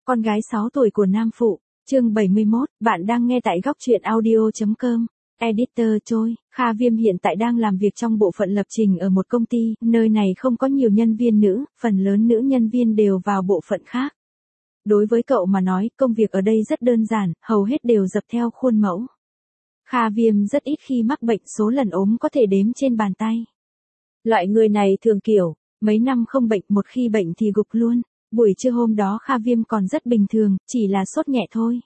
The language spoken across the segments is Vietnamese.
Con gái 6 tuổi của Nam Phụ, chương 71, bạn đang nghe tại góc truyện audio.com. Editor Choi, Kha Viêm hiện tại đang làm việc trong bộ phận lập trình ở một công ty, nơi này không có nhiều nhân viên nữ, phần lớn nữ nhân viên đều vào bộ phận khác. Đối với cậu mà nói, công việc ở đây rất đơn giản, hầu hết đều dập theo khuôn mẫu. Kha Viêm rất ít khi mắc bệnh, số lần ốm có thể đếm trên bàn tay. Loại người này thường kiểu, mấy năm không bệnh, một khi bệnh thì gục luôn. Buổi trưa hôm đó Kha Viêm còn rất bình thường, chỉ là sốt nhẹ thôi.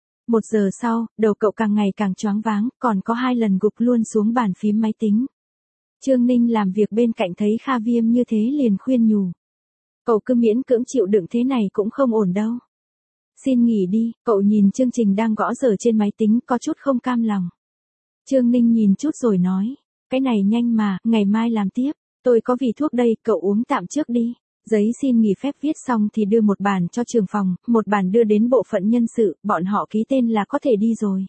1 giờ sau, đầu cậu càng ngày càng choáng váng, còn có 2 lần gục luôn xuống bàn phím máy tính. Trương Ninh làm việc bên cạnh thấy Kha Viêm như thế liền khuyên nhủ. Cậu cứ miễn cưỡng chịu đựng thế này cũng không ổn đâu. Xin nghỉ đi, cậu nhìn chương trình đang gõ giờ trên máy tính có chút không cam lòng. Trương Ninh nhìn chút rồi nói, cái này nhanh mà, ngày mai làm tiếp, tôi có vị thuốc đây, cậu uống tạm trước đi. Giấy xin nghỉ phép viết xong thì đưa một bản cho trưởng phòng, một bản đưa đến bộ phận nhân sự, bọn họ ký tên là có thể đi rồi.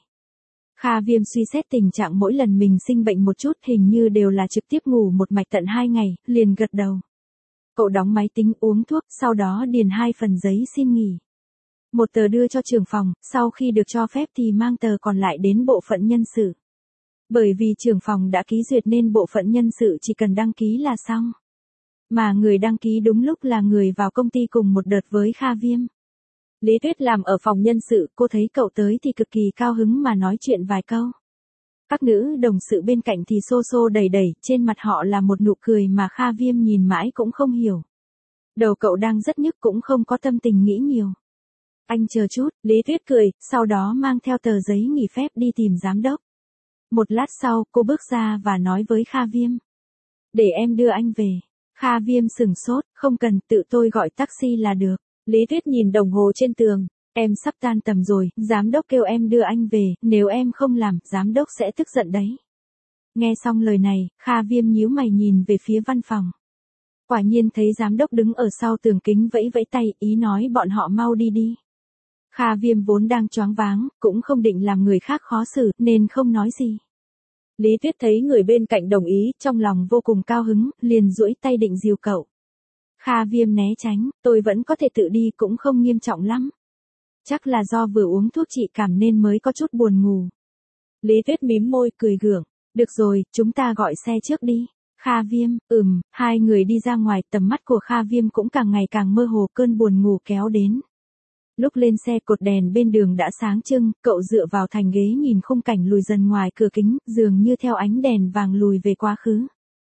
Kha Viêm suy xét tình trạng mỗi lần mình sinh bệnh một chút, hình như đều là trực tiếp ngủ một mạch tận 2 ngày, liền gật đầu. Cậu đóng máy tính uống thuốc, sau đó điền 2 phần giấy xin nghỉ. Một tờ đưa cho trưởng phòng, sau khi được cho phép thì mang tờ còn lại đến bộ phận nhân sự. Bởi vì trưởng phòng đã ký duyệt nên bộ phận nhân sự chỉ cần đăng ký là xong. Mà người đăng ký đúng lúc là người vào công ty cùng một đợt với Kha Viêm. Lý Tuyết làm ở phòng nhân sự, cô thấy cậu tới thì cực kỳ cao hứng mà nói chuyện vài câu. Các nữ đồng sự bên cạnh thì xô xô đẩy đẩy, trên mặt họ là một nụ cười mà Kha Viêm nhìn mãi cũng không hiểu. Đầu cậu đang rất nhức cũng không có tâm tình nghĩ nhiều. Anh chờ chút, Lý Tuyết cười, sau đó mang theo tờ giấy nghỉ phép đi tìm giám đốc. Một lát sau, cô bước ra và nói với Kha Viêm. Để em đưa anh về. Kha Viêm sửng sốt, không cần, tự tôi gọi taxi là được. Lý Tuyết nhìn đồng hồ trên tường, em sắp tan tầm rồi, giám đốc kêu em đưa anh về, nếu em không làm, giám đốc sẽ tức giận đấy. Nghe xong lời này, Kha Viêm nhíu mày nhìn về phía văn phòng. Quả nhiên thấy giám đốc đứng ở sau tường kính vẫy vẫy tay, ý nói bọn họ mau đi đi. Kha Viêm vốn đang choáng váng, cũng không định làm người khác khó xử, nên không nói gì. Lý Tuyết thấy người bên cạnh đồng ý, trong lòng vô cùng cao hứng, liền duỗi tay định dìu cậu. Kha Viêm né tránh, tôi vẫn có thể tự đi cũng không nghiêm trọng lắm. Chắc là do vừa uống thuốc trị cảm nên mới có chút buồn ngủ. Lý Tuyết mím môi cười gượng, được rồi, chúng ta gọi xe trước đi. Kha Viêm, hai người đi ra ngoài, tầm mắt của Kha Viêm cũng càng ngày càng mơ hồ, cơn buồn ngủ kéo đến. Lúc lên xe cột đèn bên đường đã sáng trưng, cậu dựa vào thành ghế nhìn khung cảnh lùi dần ngoài cửa kính, dường như theo ánh đèn vàng lùi về quá khứ.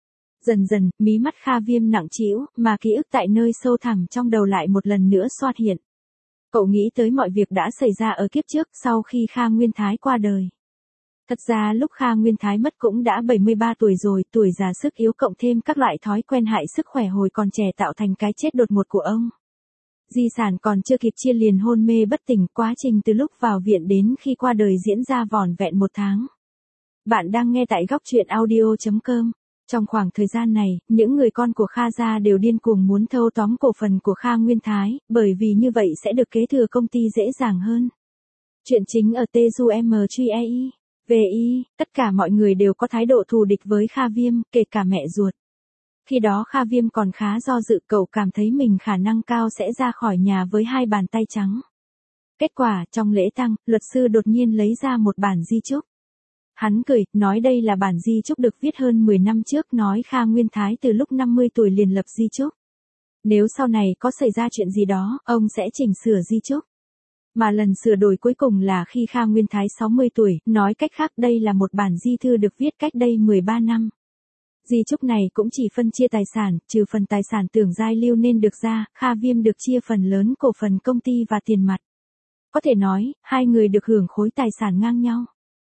Dần dần, mí mắt Kha Viêm nặng trĩu, mà ký ức tại nơi sâu thẳm trong đầu lại một lần nữa xuất hiện. Cậu nghĩ tới mọi việc đã xảy ra ở kiếp trước sau khi Kha Nguyên Thái qua đời. Thật ra lúc Kha Nguyên Thái mất cũng đã 73 tuổi rồi, tuổi già sức yếu cộng thêm các loại thói quen hại sức khỏe hồi còn trẻ tạo thành cái chết đột ngột của ông. Di sản còn chưa kịp chia liền hôn mê bất tỉnh, quá trình từ lúc vào viện đến khi qua đời diễn ra vỏn vẹn 1 tháng. Bạn đang nghe tại góc truyện audio.com. Trong khoảng thời gian này, những người con của Kha gia đều điên cuồng muốn thâu tóm cổ phần của Kha Nguyên Thái, bởi vì như vậy sẽ được kế thừa công ty dễ dàng hơn. Chuyện chính ở TJUMTREI. VI, tất cả mọi người đều có thái độ thù địch với Kha Viêm, kể cả mẹ ruột. Khi đó Kha Viêm còn khá do dự, cậu cảm thấy mình khả năng cao sẽ ra khỏi nhà với 2 bàn tay trắng. Kết quả, trong lễ tang, luật sư đột nhiên lấy ra một bản di chúc. Hắn cười, nói đây là bản di chúc được viết hơn 10 năm trước, nói Kha Nguyên Thái từ lúc 50 tuổi liền lập di chúc. Nếu sau này có xảy ra chuyện gì đó, ông sẽ chỉnh sửa di chúc. Mà lần sửa đổi cuối cùng là khi Kha Nguyên Thái 60 tuổi, nói cách khác đây là một bản di thư được viết cách đây 13 năm. Di chúc này cũng chỉ phân chia tài sản, trừ phần tài sản Tưởng Giai lưu nên được ra, Kha Viêm được chia phần lớn cổ phần công ty và tiền mặt. Có thể nói, hai người được hưởng khối tài sản ngang nhau.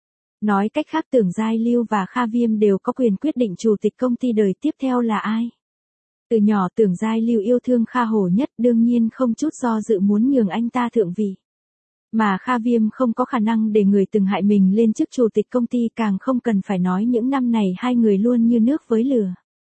Nói cách khác Tưởng Giai lưu và Kha Viêm đều có quyền quyết định chủ tịch công ty đời tiếp theo là ai. Từ nhỏ Tưởng Giai lưu yêu thương Kha Hổ nhất, đương nhiên không chút do dự muốn nhường anh ta thượng vị. Mà Kha Viêm không có khả năng để người từng hại mình lên chức chủ tịch công ty, càng không cần phải nói những năm này hai người luôn như nước với lửa.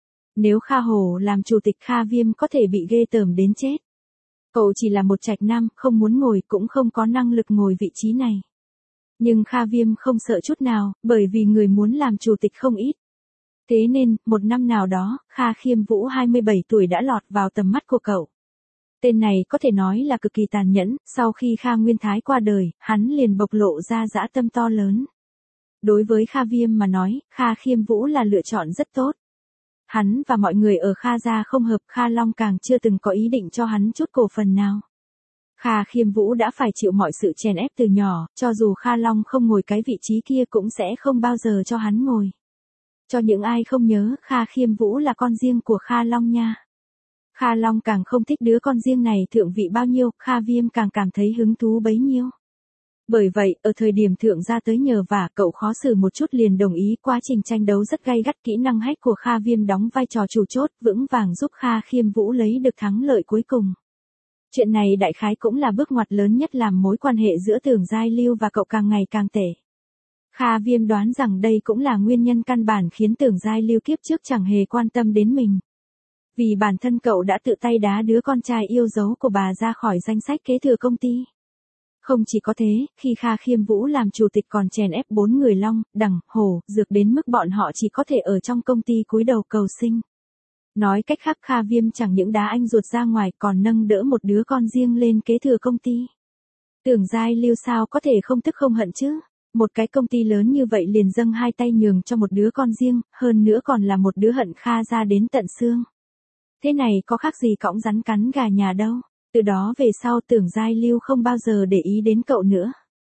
Nếu Kha Hổ làm chủ tịch, Kha Viêm có thể bị ghê tởm đến chết. Cậu chỉ là một trạch nam, không muốn ngồi cũng không có năng lực ngồi vị trí này. Nhưng Kha Viêm không sợ chút nào, bởi vì người muốn làm chủ tịch không ít. Thế nên, một năm nào đó, Kha Khiêm Vũ 27 tuổi đã lọt vào tầm mắt của cậu. Tên này có thể nói là cực kỳ tàn nhẫn, sau khi Kha Nguyên Thái qua đời, hắn liền bộc lộ ra dã tâm to lớn. Đối với Kha Viêm mà nói, Kha Khiêm Vũ là lựa chọn rất tốt. Hắn và mọi người ở Kha gia không hợp, Kha Long càng chưa từng có ý định cho hắn chút cổ phần nào. Kha Khiêm Vũ đã phải chịu mọi sự chèn ép từ nhỏ, cho dù Kha Long không ngồi cái vị trí kia cũng sẽ không bao giờ cho hắn ngồi. Cho những ai không nhớ, Kha Khiêm Vũ là con riêng của Kha Long nha. Kha Long càng không thích đứa con riêng này thượng vị bao nhiêu, Kha Viêm càng cảm thấy hứng thú bấy nhiêu. Bởi vậy, ở thời điểm thượng gia tới nhờ vả, cậu khó xử một chút liền đồng ý. Quá trình tranh đấu rất gay gắt, kỹ năng hack của Kha Viêm đóng vai trò chủ chốt, vững vàng giúp Kha Khiêm Vũ lấy được thắng lợi cuối cùng. Chuyện này đại khái cũng là bước ngoặt lớn nhất làm mối quan hệ giữa Tưởng Giai Lưu và cậu càng ngày càng tệ. Kha Viêm đoán rằng đây cũng là nguyên nhân căn bản khiến Tưởng Giai Lưu kiếp trước chẳng hề quan tâm đến mình. Vì bản thân cậu đã tự tay đá đứa con trai yêu dấu của bà ra khỏi danh sách kế thừa công ty. Không chỉ có thế, khi Kha Khiêm Vũ làm chủ tịch còn chèn ép 4 người Long, Đằng, Hổ, Dược đến mức bọn họ chỉ có thể ở trong công ty cúi đầu cầu sinh. Nói cách khác, Kha Viêm chẳng những đá anh ruột ra ngoài còn nâng đỡ một đứa con riêng lên kế thừa công ty. Tưởng Giai Lưu sao có thể không tức không hận chứ? Một cái công ty lớn như vậy liền dâng hai tay nhường cho một đứa con riêng, hơn nữa còn là một đứa hận Kha ra đến tận xương. Thế này có khác gì cõng rắn cắn gà nhà đâu. Từ đó về sau Tưởng Giai Lưu không bao giờ để ý đến cậu nữa.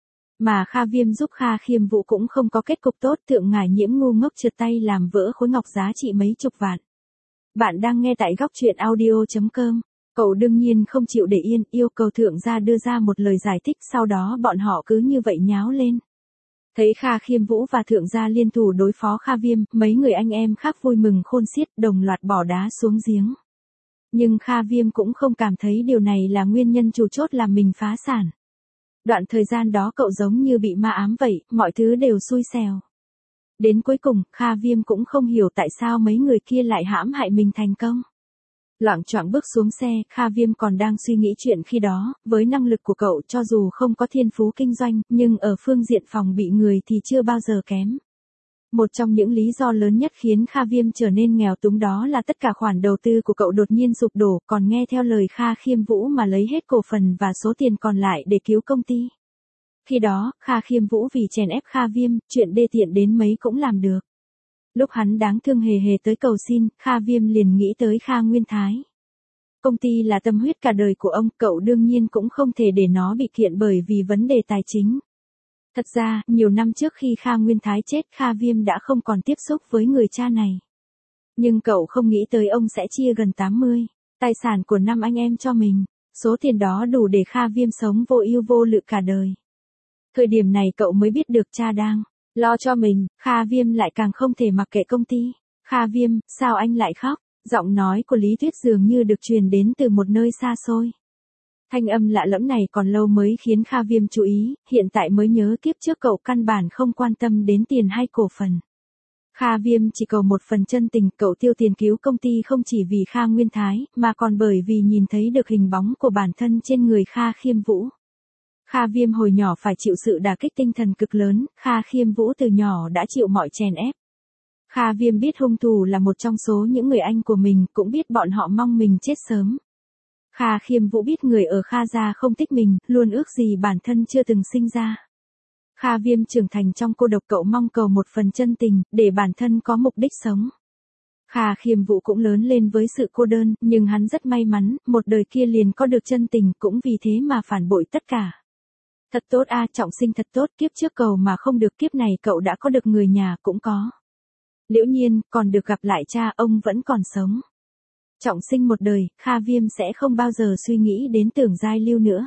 Mà Kha Viêm giúp Kha Khiêm Vũ cũng không có kết cục tốt, Thượng Ngải Nhiễm ngu ngốc trượt tay làm vỡ khối ngọc giá trị mấy chục vạn. Bạn đang nghe tại góc truyện audio.com. Cậu đương nhiên không chịu để yên, yêu cầu Thượng gia đưa ra một lời giải thích, sau đó bọn họ cứ như vậy nháo lên. Thấy Kha Khiêm Vũ và Thượng gia liên thủ đối phó Kha Viêm, mấy người anh em khác vui mừng khôn xiết, đồng loạt bỏ đá xuống giếng. Nhưng Kha Viêm cũng không cảm thấy điều này là nguyên nhân chủ chốt làm mình phá sản. Đoạn thời gian đó cậu giống như bị ma ám vậy, mọi thứ đều xui xẻo. Đến cuối cùng, Kha Viêm cũng không hiểu tại sao mấy người kia lại hãm hại mình thành công. Loạng choạng bước xuống xe, Kha Viêm còn đang suy nghĩ chuyện khi đó, với năng lực của cậu cho dù không có thiên phú kinh doanh, nhưng ở phương diện phòng bị người thì chưa bao giờ kém. Một trong những lý do lớn nhất khiến Kha Viêm trở nên nghèo túng đó là tất cả khoản đầu tư của cậu đột nhiên sụp đổ, còn nghe theo lời Kha Khiêm Vũ mà lấy hết cổ phần và số tiền còn lại để cứu công ty. Khi đó, Kha Khiêm Vũ vì chèn ép Kha Viêm, chuyện đê tiện đến mấy cũng làm được. Lúc hắn đáng thương hề hề tới cầu xin, Kha Viêm liền nghĩ tới Kha Nguyên Thái. Công ty là tâm huyết cả đời của ông, cậu đương nhiên cũng không thể để nó bị kiện bởi vì vấn đề tài chính. Thật ra, nhiều năm trước khi Kha Nguyên Thái chết, Kha Viêm đã không còn tiếp xúc với người cha này. Nhưng cậu không nghĩ tới ông sẽ chia gần 80 tài sản của 5 anh em cho mình. Số tiền đó đủ để Kha Viêm sống vô ưu vô lự cả đời. Thời điểm này cậu mới biết được cha đang lo cho mình, Kha Viêm lại càng không thể mặc kệ công ty. Kha Viêm, sao anh lại khóc? Giọng nói của Lý Tuyết dường như được truyền đến từ một nơi xa xôi. Thanh âm lạ lẫm này còn lâu mới khiến Kha Viêm chú ý, hiện tại mới nhớ kiếp trước cậu căn bản không quan tâm đến tiền hay cổ phần. Kha Viêm chỉ cầu một phần chân tình, cậu tiêu tiền cứu công ty không chỉ vì Kha Nguyên Thái, mà còn bởi vì nhìn thấy được hình bóng của bản thân trên người Kha Khiêm Vũ. Kha Viêm hồi nhỏ phải chịu sự đả kích tinh thần cực lớn, Kha Khiêm Vũ từ nhỏ đã chịu mọi chèn ép. Kha Viêm biết hung thủ là một trong số những người anh của mình, cũng biết bọn họ mong mình chết sớm. Kha Khiêm Vũ biết người ở Kha gia không thích mình, luôn ước gì bản thân chưa từng sinh ra. Kha Viêm trưởng thành trong cô độc, cậu mong cầu một phần chân tình, để bản thân có mục đích sống. Kha Khiêm Vũ cũng lớn lên với sự cô đơn, nhưng hắn rất may mắn, một đời kia liền có được chân tình, cũng vì thế mà phản bội tất cả. Thật tốt a, trọng sinh thật tốt, kiếp trước cầu mà không được, kiếp này cậu đã có được người nhà cũng có. Liễu Nhiên, còn được gặp lại cha, ông vẫn còn sống. Trọng sinh một đời, Kha Viêm sẽ không bao giờ suy nghĩ đến Tưởng Giai Lưu nữa.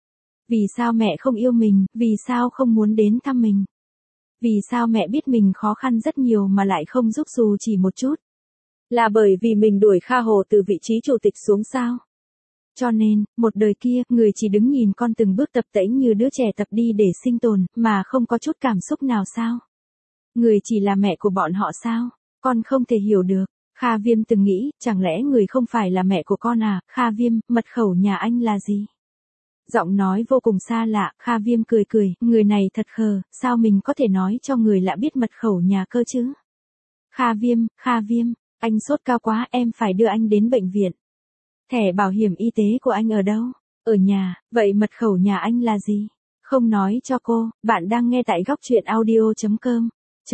Vì sao mẹ không yêu mình, vì sao không muốn đến thăm mình? Vì sao mẹ biết mình khó khăn rất nhiều mà lại không giúp dù chỉ một chút? Là bởi vì mình đuổi Kha Hồ từ vị trí chủ tịch xuống sao? Cho nên, một đời kia, người chỉ đứng nhìn con từng bước tập tễnh như đứa trẻ tập đi để sinh tồn, mà không có chút cảm xúc nào sao? Người chỉ là mẹ của bọn họ sao? Con không thể hiểu được. Kha Viêm từng nghĩ, chẳng lẽ người không phải là mẹ của con à? Kha Viêm, mật khẩu nhà anh là gì? Giọng nói vô cùng xa lạ, Kha Viêm cười cười, người này thật khờ, sao mình có thể nói cho người lạ biết mật khẩu nhà cơ chứ? Kha Viêm, anh sốt cao quá, em phải đưa anh đến bệnh viện. Thẻ bảo hiểm y tế của anh ở đâu? Ở nhà, vậy mật khẩu nhà anh là gì? Không nói cho cô, bạn đang nghe tại góc truyện audio.com.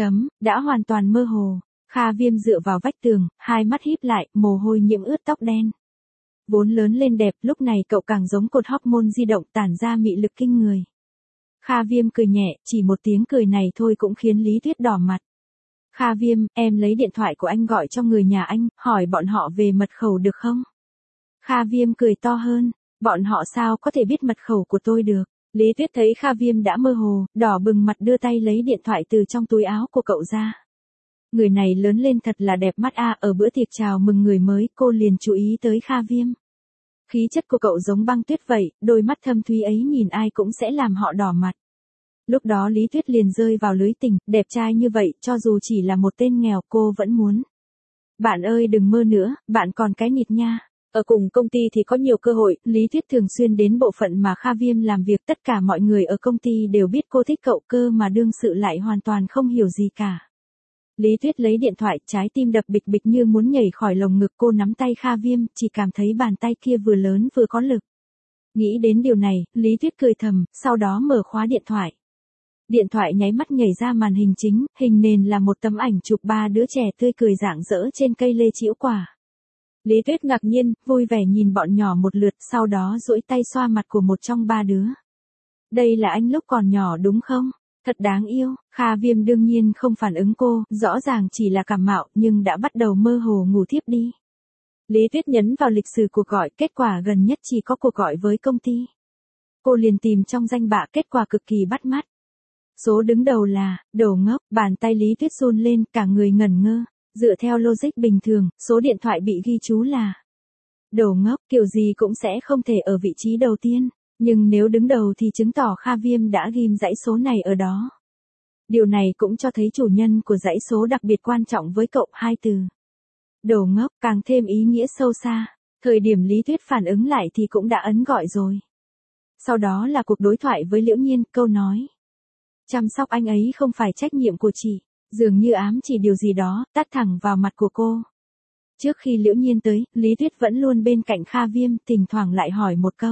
Đã hoàn toàn mơ hồ. Kha Viêm dựa vào vách tường, hai mắt híp lại, mồ hôi nhiễm ướt tóc đen. Vốn lớn lên đẹp, lúc này cậu càng giống cột hormone di động tản ra mị lực kinh người. Kha Viêm cười nhẹ, chỉ một tiếng cười này thôi cũng khiến Lý Tuyết đỏ mặt. Kha Viêm, em lấy điện thoại của anh gọi cho người nhà anh, hỏi bọn họ về mật khẩu được không? Kha Viêm cười to hơn, bọn họ sao có thể biết mật khẩu của tôi được? Lý Tuyết thấy Kha Viêm đã mơ hồ, đỏ bừng mặt đưa tay lấy điện thoại từ trong túi áo của cậu ra. Người này lớn lên thật là đẹp mắt a, ở bữa tiệc chào mừng người mới, cô liền chú ý tới Kha Viêm. Khí chất của cậu giống băng tuyết vậy, đôi mắt thâm thúy ấy nhìn ai cũng sẽ làm họ đỏ mặt. Lúc đó Lý Tuyết liền rơi vào lưới tình, đẹp trai như vậy, cho dù chỉ là một tên nghèo cô vẫn muốn. Bạn ơi đừng mơ nữa, bạn còn cái nịt nha. Ở cùng công ty thì có nhiều cơ hội, Lý Tuyết thường xuyên đến bộ phận mà Kha Viêm làm việc, tất cả mọi người ở công ty đều biết cô thích cậu cơ mà đương sự lại hoàn toàn không hiểu gì cả. Lý Tuyết lấy điện thoại, trái tim đập bịch bịch như muốn nhảy khỏi lồng ngực, cô nắm tay Kha Viêm, chỉ cảm thấy bàn tay kia vừa lớn vừa có lực. Nghĩ đến điều này, Lý Tuyết cười thầm, sau đó mở khóa điện thoại. Điện thoại nháy mắt nhảy ra màn hình chính, hình nền là một tấm ảnh chụp ba đứa trẻ tươi cười rạng rỡ trên cây lê trĩu quả. Lý Tuyết ngạc nhiên, vui vẻ nhìn bọn nhỏ một lượt, sau đó duỗi tay xoa mặt của một trong ba đứa. Đây là anh lúc còn nhỏ đúng không? Thật đáng yêu. Kha Viêm đương nhiên không phản ứng cô, rõ ràng chỉ là cảm mạo nhưng đã bắt đầu mơ hồ ngủ thiếp đi. Lý Tuyết nhấn vào lịch sử cuộc gọi, kết quả gần nhất chỉ có cuộc gọi với công ty. Cô liền tìm trong danh bạ, kết quả cực kỳ bắt mắt. Số đứng đầu là, đồ ngốc, bàn tay Lý Tuyết run lên, cả người ngẩn ngơ. Dựa theo logic bình thường, số điện thoại bị ghi chú là đồ ngốc, kiểu gì cũng sẽ không thể ở vị trí đầu tiên. Nhưng nếu đứng đầu thì chứng tỏ Kha Viêm đã ghim dãy số này ở đó. Điều này cũng cho thấy chủ nhân của dãy số đặc biệt quan trọng với cậu, hai từ. Đồ ngốc càng thêm ý nghĩa sâu xa. Thời điểm Lý Tuyết phản ứng lại thì cũng đã ấn gọi rồi. Sau đó là cuộc đối thoại với Liễu Nhiên, câu nói. Chăm sóc anh ấy không phải trách nhiệm của chị. Dường như ám chỉ điều gì đó, tát thẳng vào mặt của cô. Trước khi Liễu Nhiên tới, Lý Tuyết vẫn luôn bên cạnh Kha Viêm, thỉnh thoảng lại hỏi một câu.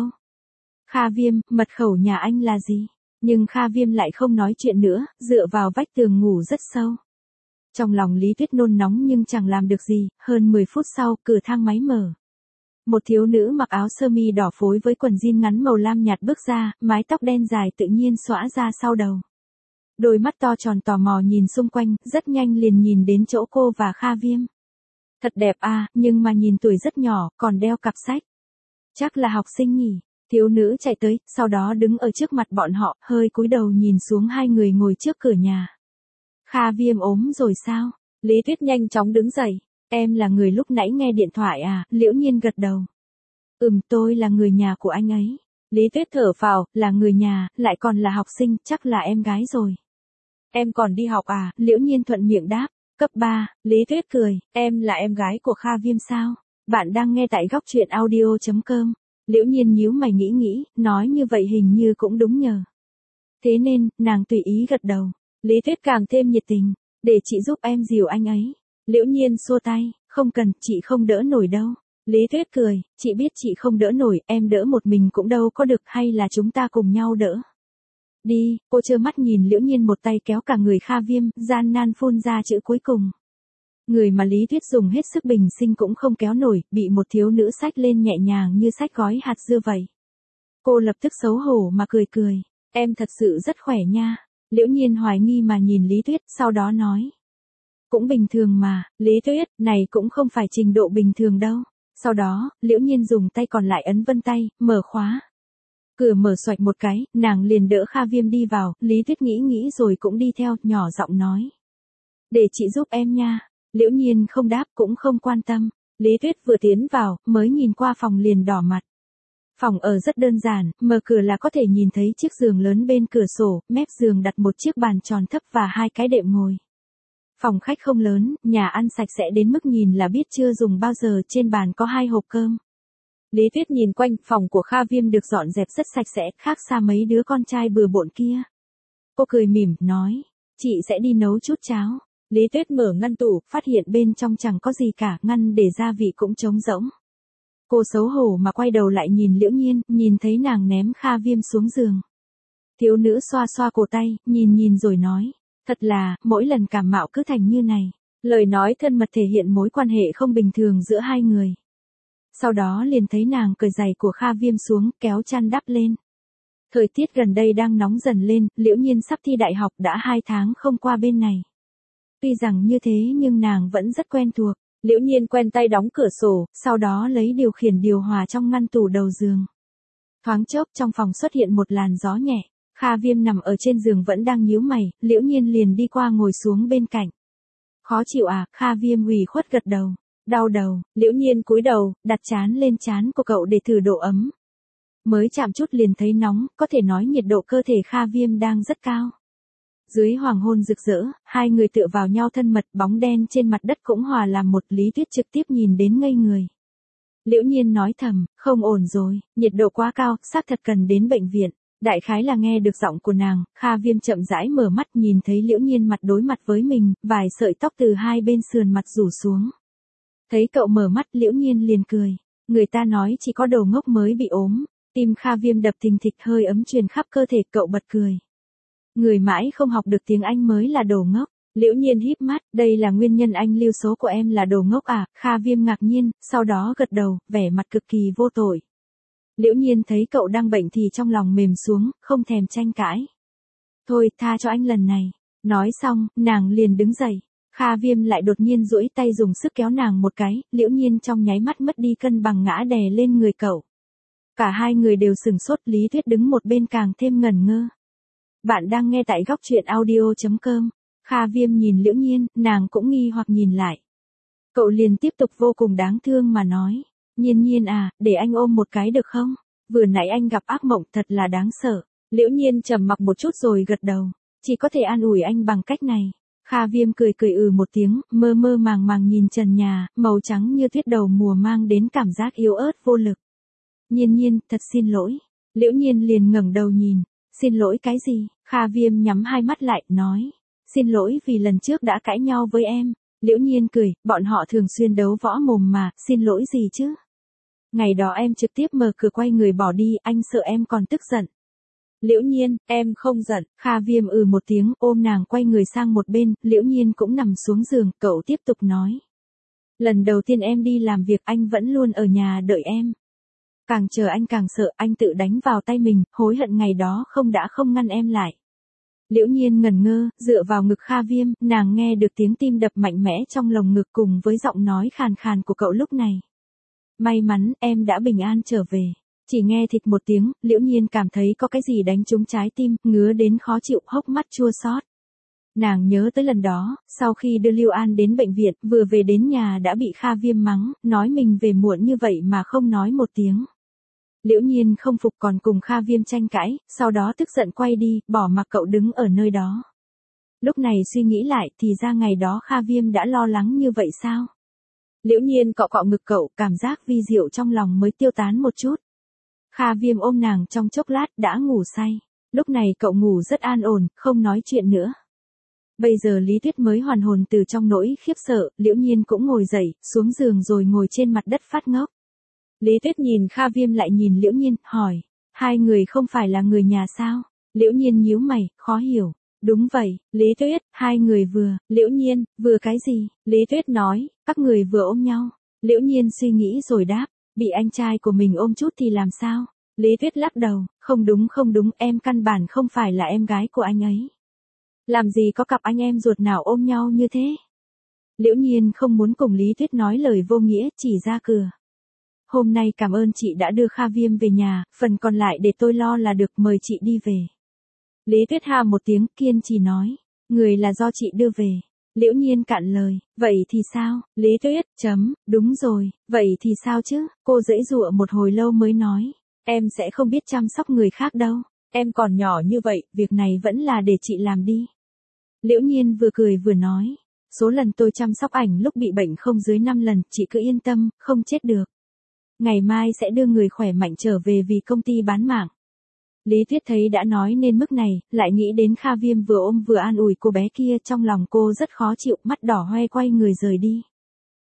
Kha Viêm, mật khẩu nhà anh là gì? Nhưng Kha Viêm lại không nói chuyện nữa, dựa vào vách tường ngủ rất sâu. Trong lòng Lý Tuyết nôn nóng nhưng chẳng làm được gì, hơn 10 phút sau, cửa thang máy mở. Một thiếu nữ mặc áo sơ mi đỏ phối với quần jean ngắn màu lam nhạt bước ra, mái tóc đen dài tự nhiên xõa ra sau đầu. Đôi mắt to tròn tò mò nhìn xung quanh, rất nhanh liền nhìn đến chỗ cô và Kha Viêm. Thật đẹp à, nhưng mà nhìn tuổi rất nhỏ, còn đeo cặp sách. Chắc là học sinh nhỉ. Thiếu nữ chạy tới, sau đó đứng ở trước mặt bọn họ, hơi cúi đầu nhìn xuống hai người ngồi trước cửa nhà. Kha Viêm ốm rồi sao? Lý Tuyết nhanh chóng đứng dậy. Em là người lúc nãy nghe điện thoại à? Liễu Nhiên gật đầu. Tôi là người nhà của anh ấy. Lý Tuyết thở phào, là người nhà, lại còn là học sinh, chắc là em gái rồi. Em còn đi học à? Liễu Nhiên thuận miệng đáp. Cấp 3, Lý Tuyết cười, em là em gái của Kha Viêm sao? Bạn đang nghe tại góc truyện audio.com. Liễu Nhiên nhíu mày nghĩ, nói như vậy hình như cũng đúng nhờ. Thế nên, nàng tùy ý gật đầu. Lý Tuyết càng thêm nhiệt tình, để chị giúp em dìu anh ấy. Liễu Nhiên xua tay, không cần, chị không đỡ nổi đâu. Lý Tuyết cười, chị biết chị không đỡ nổi, em đỡ một mình cũng đâu có được, hay là chúng ta cùng nhau đỡ. Đi, cô trơ mắt nhìn Liễu Nhiên một tay kéo cả người Kha Viêm, gian nan phun ra chữ cuối cùng. Người mà Lý Tuyết dùng hết sức bình sinh cũng không kéo nổi, bị một thiếu nữ xách lên nhẹ nhàng như xách gói hạt dưa vậy. Cô lập tức xấu hổ mà cười, em thật sự rất khỏe nha. Liễu Nhiên hoài nghi mà nhìn Lý Tuyết, sau đó nói. Cũng bình thường mà, Lý Tuyết, này cũng không phải trình độ bình thường đâu. Sau đó, Liễu Nhiên dùng tay còn lại ấn vân tay, mở khóa. Cửa mở xoạch một cái, nàng liền đỡ Kha Viêm đi vào, Lý Tuyết nghĩ rồi cũng đi theo, nhỏ giọng nói. Để chị giúp em nha. Liễu Nhiên không đáp cũng không quan tâm. Lý Tuyết vừa tiến vào, mới nhìn qua phòng liền đỏ mặt. Phòng ở rất đơn giản, mở cửa là có thể nhìn thấy chiếc giường lớn bên cửa sổ, mép giường đặt một chiếc bàn tròn thấp và hai cái đệm ngồi. Phòng khách không lớn, nhà ăn sạch sẽ đến mức nhìn là biết chưa dùng bao giờ, trên bàn có 2 hộp cơm. Lý Tuyết nhìn quanh, phòng của Kha Viêm được dọn dẹp rất sạch sẽ, khác xa mấy đứa con trai bừa bộn kia. Cô cười mỉm, nói, chị sẽ đi nấu chút cháo. Lý Tuyết mở ngăn tủ, phát hiện bên trong chẳng có gì cả, ngăn để gia vị cũng trống rỗng. Cô xấu hổ mà quay đầu lại nhìn Liễu Nhiên, nhìn thấy nàng ném Kha Viêm xuống giường. Thiếu nữ xoa xoa cổ tay, nhìn rồi nói. Thật là, mỗi lần cảm mạo cứ thành như này. Lời nói thân mật thể hiện mối quan hệ không bình thường giữa hai người. Sau đó liền thấy nàng cởi giày của Kha Viêm xuống, kéo chăn đắp lên. Thời tiết gần đây đang nóng dần lên, Liễu Nhiên sắp thi đại học đã 2 tháng không qua bên này. Tuy rằng như thế nhưng nàng vẫn rất quen thuộc. Liễu Nhiên quen tay đóng cửa sổ, sau đó lấy điều khiển điều hòa trong ngăn tủ đầu giường. Thoáng chốc trong phòng xuất hiện một làn gió nhẹ. Kha Viêm nằm ở trên giường vẫn đang nhíu mày, Liễu Nhiên liền đi qua ngồi xuống bên cạnh. Khó chịu à? Kha Viêm ủy khuất gật đầu. Đau đầu, Liễu Nhiên cúi đầu, đặt trán lên trán của cậu để thử độ ấm. Mới chạm chút liền thấy nóng, có thể nói nhiệt độ cơ thể Kha Viêm đang rất cao. Dưới hoàng hôn rực rỡ, hai người tựa vào nhau thân mật, bóng đen trên mặt đất cũng hòa làm một. Lý Tuyết trực tiếp nhìn đến ngây người. Liễu Nhiên nói thầm, không ổn rồi, nhiệt độ quá cao, xác thật cần đến bệnh viện. Đại khái là nghe được giọng của nàng, Kha Viêm chậm rãi mở mắt nhìn thấy Liễu Nhiên mặt đối mặt với mình, vài sợi tóc từ hai bên sườn mặt rủ xuống. Thấy cậu mở mắt Liễu Nhiên liền cười. Người ta nói chỉ có đồ ngốc mới bị ốm. Tim Kha Viêm đập thình thịch, hơi ấm truyền khắp cơ thể, cậu bật cười. Người mãi không học được tiếng Anh mới là đồ ngốc. Liễu Nhiên híp mắt, đây là nguyên nhân anh lưu số của em là đồ ngốc à? Kha Viêm ngạc nhiên, sau đó gật đầu, vẻ mặt cực kỳ vô tội. Liễu Nhiên thấy cậu đang bệnh thì trong lòng mềm xuống, không thèm tranh cãi. Thôi, tha cho anh lần này. Nói xong, nàng liền đứng dậy. Kha Viêm lại đột nhiên duỗi tay dùng sức kéo nàng một cái, Liễu Nhiên trong nháy mắt mất đi cân bằng ngã đè lên người cậu. Cả hai người đều sừng sốt, Lý Tuyết đứng một bên càng thêm ngẩn ngơ. Bạn đang nghe tại góc truyện audio.com. Kha Viêm nhìn Liễu Nhiên, nàng cũng nghi hoặc nhìn lại. Cậu liền tiếp tục vô cùng đáng thương mà nói. Nhiên Nhiên à, để anh ôm một cái được không? Vừa nãy anh gặp ác mộng thật là đáng sợ. Liễu Nhiên trầm mặc một chút rồi gật đầu. Chỉ có thể an ủi anh bằng cách này. Kha Viêm cười cười một tiếng, mơ mơ màng màng nhìn trần nhà, màu trắng như tuyết đầu mùa mang đến cảm giác yếu ớt vô lực. Nhiên Nhiên, thật xin lỗi. Liễu Nhiên liền ngẩng đầu nhìn. Xin lỗi cái gì? Kha Viêm nhắm hai mắt lại, nói. Xin lỗi vì lần trước đã cãi nhau với em. Liễu Nhiên cười, bọn họ thường xuyên đấu võ mồm mà, xin lỗi gì chứ? Ngày đó em trực tiếp mở cửa quay người bỏ đi, anh sợ em còn tức giận. Liễu Nhiên, em không giận. Kha Viêm một tiếng, ôm nàng quay người sang một bên, Liễu Nhiên cũng nằm xuống giường, cậu tiếp tục nói. Lần đầu tiên em đi làm việc anh vẫn luôn ở nhà đợi em. Càng chờ anh càng sợ, anh tự đánh vào tay mình, hối hận ngày đó không ngăn em lại. Liễu Nhiên ngẩn ngơ, dựa vào ngực Kha Viêm, nàng nghe được tiếng tim đập mạnh mẽ trong lồng ngực cùng với giọng nói khàn khàn của cậu lúc này. May mắn, em đã bình an trở về. Chỉ nghe thịt một tiếng, Liễu Nhiên cảm thấy có cái gì đánh trúng trái tim, ngứa đến khó chịu, hốc mắt chua xót. Nàng nhớ tới lần đó, sau khi đưa Lưu An đến bệnh viện, vừa về đến nhà đã bị Kha Viêm mắng, nói mình về muộn như vậy mà không nói một tiếng. Liễu Nhiên không phục còn cùng Kha Viêm tranh cãi, sau đó tức giận quay đi, bỏ mặc cậu đứng ở nơi đó. Lúc này suy nghĩ lại thì ra ngày đó Kha Viêm đã lo lắng như vậy sao? Liễu Nhiên cọ cọ ngực cậu, cảm giác vi diệu trong lòng mới tiêu tán một chút. Kha Viêm ôm nàng trong chốc lát đã ngủ say. Lúc này cậu ngủ rất an ổn, không nói chuyện nữa. Bây giờ Lý Tuyết mới hoàn hồn từ trong nỗi khiếp sợ, Liễu Nhiên cũng ngồi dậy, xuống giường rồi ngồi trên mặt đất phát ngốc. Lý Tuyết nhìn Kha Viêm lại nhìn Liễu Nhiên, hỏi, hai người không phải là người nhà sao? Liễu Nhiên nhíu mày, khó hiểu. Đúng vậy, Lý Tuyết, hai người vừa, Liễu Nhiên, vừa cái gì? Lý Tuyết nói, các người vừa ôm nhau. Liễu Nhiên suy nghĩ rồi đáp, bị anh trai của mình ôm chút thì làm sao? Lý Tuyết lắc đầu, không đúng, em căn bản không phải là em gái của anh ấy. Làm gì có cặp anh em ruột nào ôm nhau như thế? Liễu Nhiên không muốn cùng Lý Tuyết nói lời vô nghĩa, chỉ ra cửa. Hôm nay cảm ơn chị đã đưa Kha Viêm về nhà, phần còn lại để tôi lo là được, mời chị đi về. Lý Tuyết ha một tiếng, kiên trì nói, người là do chị đưa về. Liễu Nhiên cạn lời, vậy thì sao? Lý Tuyết, đúng rồi, vậy thì sao chứ? Cô giãy giụa một hồi lâu mới nói, em sẽ không biết chăm sóc người khác đâu, em còn nhỏ như vậy, việc này vẫn là để chị làm đi. Liễu Nhiên vừa cười vừa nói, số lần tôi chăm sóc ảnh lúc bị bệnh không dưới 5 lần, chị cứ yên tâm, không chết được. Ngày mai sẽ đưa người khỏe mạnh trở về vì công ty bán mạng. Lý Tuyết thấy đã nói nên mức này, lại nghĩ đến Kha Viêm vừa ôm vừa an ủi cô bé kia, trong lòng cô rất khó chịu, mắt đỏ hoe quay người rời đi.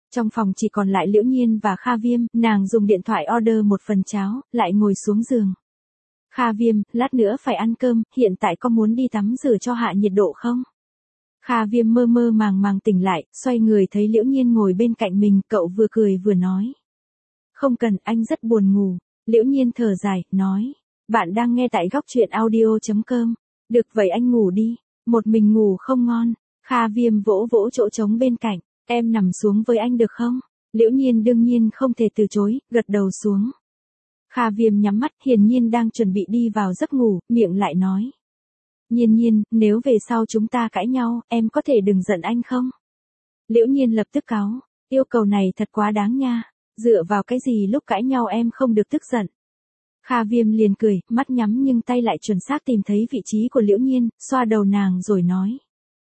Trong phòng chỉ còn lại Liễu Nhiên và Kha Viêm, nàng dùng điện thoại order một phần cháo, lại ngồi xuống giường. Kha Viêm, lát nữa phải ăn cơm, hiện tại có muốn đi tắm rửa cho hạ nhiệt độ không? Kha Viêm mơ mơ màng màng tỉnh lại, xoay người thấy Liễu Nhiên ngồi bên cạnh mình, cậu vừa cười vừa nói. Không cần, anh rất buồn ngủ. Liễu Nhiên thở dài, nói. Bạn đang nghe tại góc truyện audio.com. Được vậy anh ngủ đi, một mình ngủ không ngon. Kha Viêm vỗ vỗ chỗ trống bên cạnh, em nằm xuống với anh được không? Liễu Nhiên đương nhiên không thể từ chối, gật đầu xuống. Kha Viêm nhắm mắt, hiển nhiên đang chuẩn bị đi vào giấc ngủ, miệng lại nói. Nhiên Nhiên, nếu về sau chúng ta cãi nhau, em có thể đừng giận anh không? Liễu Nhiên lập tức cáu, yêu cầu này thật quá đáng nha, dựa vào cái gì lúc cãi nhau em không được tức giận. Kha Viêm liền cười, mắt nhắm nhưng tay lại chuẩn xác tìm thấy vị trí của Liễu Nhiên, xoa đầu nàng rồi nói.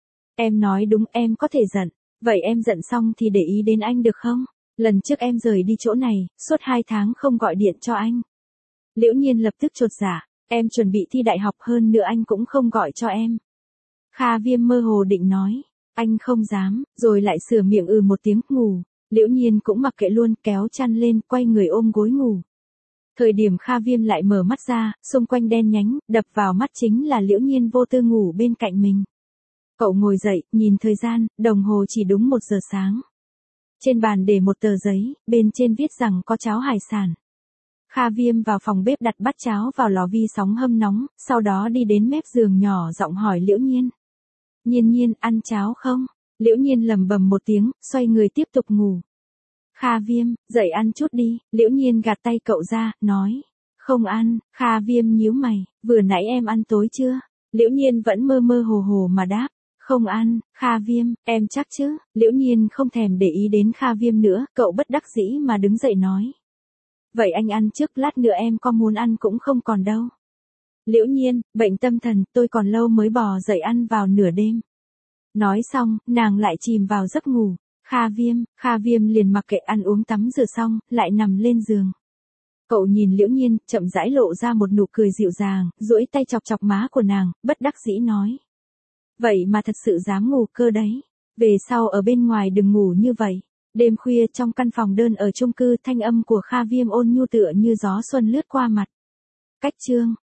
Em nói đúng, em có thể giận, vậy em giận xong thì để ý đến anh được không? Lần trước em rời đi chỗ này, suốt 2 tháng không gọi điện cho anh. Liễu Nhiên lập tức chột dạ, em chuẩn bị thi đại học hơn nữa anh cũng không gọi cho em. Kha Viêm mơ hồ định nói, anh không dám, rồi lại sửa miệng một tiếng, ngủ. Liễu Nhiên cũng mặc kệ luôn, kéo chăn lên, quay người ôm gối ngủ. Thời điểm Kha Viêm lại mở mắt ra, xung quanh đen nhánh, đập vào mắt chính là Liễu Nhiên vô tư ngủ bên cạnh mình. Cậu ngồi dậy, nhìn thời gian, đồng hồ chỉ đúng 1 giờ sáng. Trên bàn để một tờ giấy, bên trên viết rằng có cháo hải sản. Kha Viêm vào phòng bếp đặt bát cháo vào lò vi sóng hâm nóng, sau đó đi đến mép giường nhỏ giọng hỏi Liễu Nhiên. Nhiên Nhiên, ăn cháo không? Liễu Nhiên lẩm bẩm một tiếng, xoay người tiếp tục ngủ. Kha Viêm, dậy ăn chút đi. Liễu Nhiên gạt tay cậu ra, nói. Không ăn. Kha Viêm nhíu mày, vừa nãy em ăn tối chưa? Liễu Nhiên vẫn mơ mơ hồ hồ mà đáp. Không ăn. Kha Viêm, em chắc chứ? Liễu Nhiên không thèm để ý đến Kha Viêm nữa, cậu bất đắc dĩ mà đứng dậy nói. Vậy anh ăn trước, lát nữa em có muốn ăn cũng không còn đâu. Liễu Nhiên, bệnh tâm thần, tôi còn lâu mới bò dậy ăn vào nửa đêm. Nói xong, nàng lại chìm vào giấc ngủ. Kha Viêm liền mặc kệ ăn uống tắm rửa xong, lại nằm lên giường. Cậu nhìn Liễu Nhiên, chậm rãi lộ ra một nụ cười dịu dàng, duỗi tay chọc chọc má của nàng, bất đắc dĩ nói. Vậy mà thật sự dám ngủ cơ đấy. Về sau ở bên ngoài đừng ngủ như vậy. Đêm khuya trong căn phòng đơn ở chung cư, thanh âm của Kha Viêm ôn nhu tựa như gió xuân lướt qua mặt. Cách chương